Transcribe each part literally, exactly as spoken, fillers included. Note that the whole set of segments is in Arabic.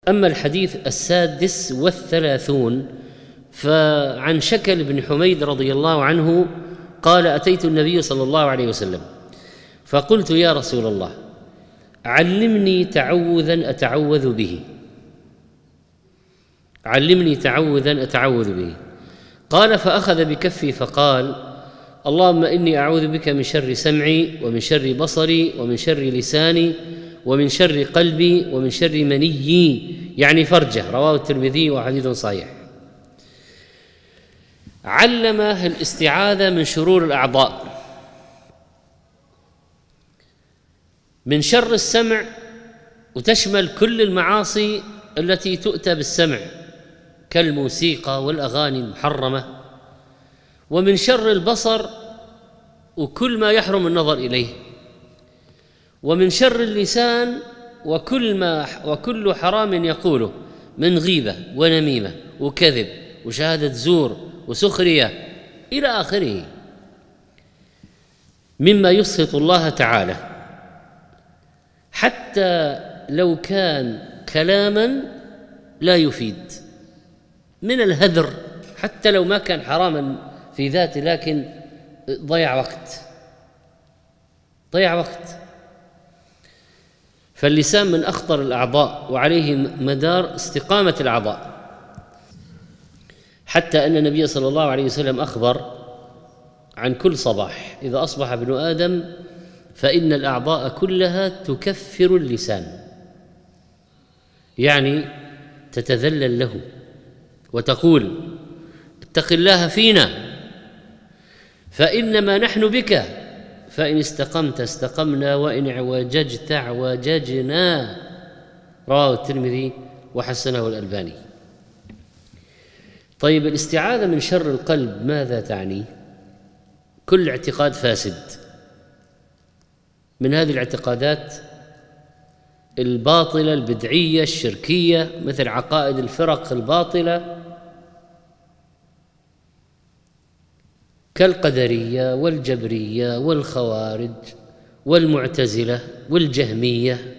أما الحديث السادس والثلاثون فعن شكل بن حميد رضي الله عنه قال: أتيت النبي صلى الله عليه وسلم فقلت: يا رسول الله، علمني تعوذا أتعوذ به علمني تعوذا أتعوذ به قال: فأخذ بكفي فقال: اللهم إني أعوذ بك من شر سمعي ومن شر بصري ومن شر لساني ومن شر قلبي ومن شر منيي، يعني فرجه، رواه الترمذي وحديث صحيح. علمه الاستعاذة من شرور الأعضاء، من شر السمع، وتشمل كل المعاصي التي تؤتى بالسمع كالموسيقى والأغاني المحرمة، ومن شر البصر وكل ما يحرم النظر إليه، ومن شر اللسان وكل ما وكل حرام يقوله من غيبة ونميمة وكذب وشهادة زور وسخرية إلى آخره مما يسخط الله تعالى، حتى لو كان كلاما لا يفيد، من الهذر، حتى لو ما كان حراما في ذاته لكن ضيع وقت ضيع وقت فاللسان من أخطر الأعضاء وعليه مدار استقامة الأعضاء، حتى أن النبي صلى الله عليه وسلم أخبر عن كل صباح إذا أصبح ابن آدم فإن الأعضاء كلها تكفر اللسان، يعني تتذلل له وتقول: اتق الله فينا فإنما نحن بك، فإن استقمت استقمنا وإن اعوججت اعوججنا، رواه الترمذي وحسنه الألباني. طيب، الاستعاذة من شر القلب ماذا تعني؟ كل اعتقاد فاسد من هذه الاعتقادات الباطلة البدعية الشركية، مثل عقائد الفرق الباطلة كالقدرية والجبرية والخوارج والمعتزلة والجهمية،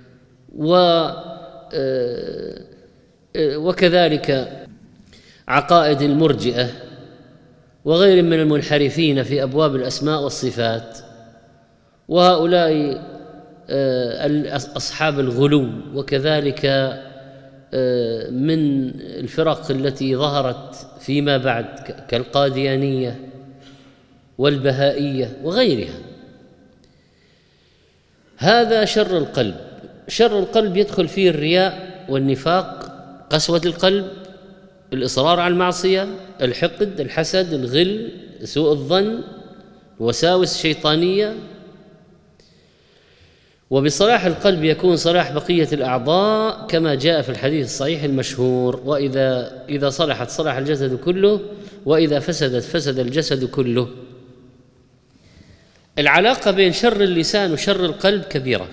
وكذلك عقائد المرجئة وغير من المنحرفين في أبواب الأسماء والصفات، وهؤلاء أصحاب الغلو، وكذلك من الفرق التي ظهرت فيما بعد كالقاديانية والبهائية وغيرها. هذا شر القلب. شر القلب يدخل فيه الرياء والنفاق، قسوة القلب، الإصرار على المعصية، الحقد، الحسد، الغل، سوء الظن، وساوس شيطانية. وبصلاح القلب يكون صلاح بقية الأعضاء كما جاء في الحديث الصحيح المشهور: وإذا إذا صلحت صلح الجسد كله وإذا فسدت فسد الجسد كله. العلاقة بين شر اللسان وشر القلب كبيرة،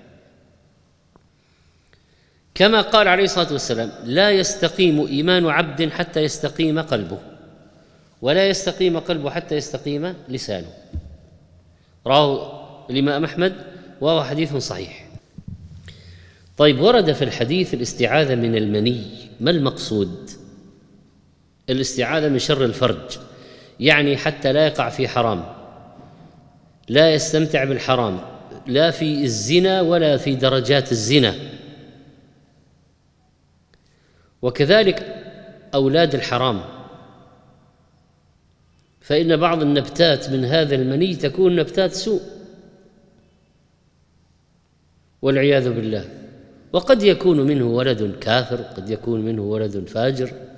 كما قال عليه الصلاة والسلام: لا يستقيم إيمان عبد حتى يستقيم قلبه، ولا يستقيم قلبه حتى يستقيم لسانه، رواه الإمام أحمد وهو حديث صحيح. طيب، ورد في الحديث الاستعاذة من المني. ما المقصود؟ الاستعاذة من شر الفرج، يعني حتى لا يقع في حرام، لا يستمتع بالحرام، لا في الزنا ولا في درجات الزنا. وكذلك أولاد الحرام، فإن بعض النبتات من هذا المني تكون نبتات سوء والعياذ بالله، وقد يكون منه ولد كافر، قد يكون منه ولد فاجر.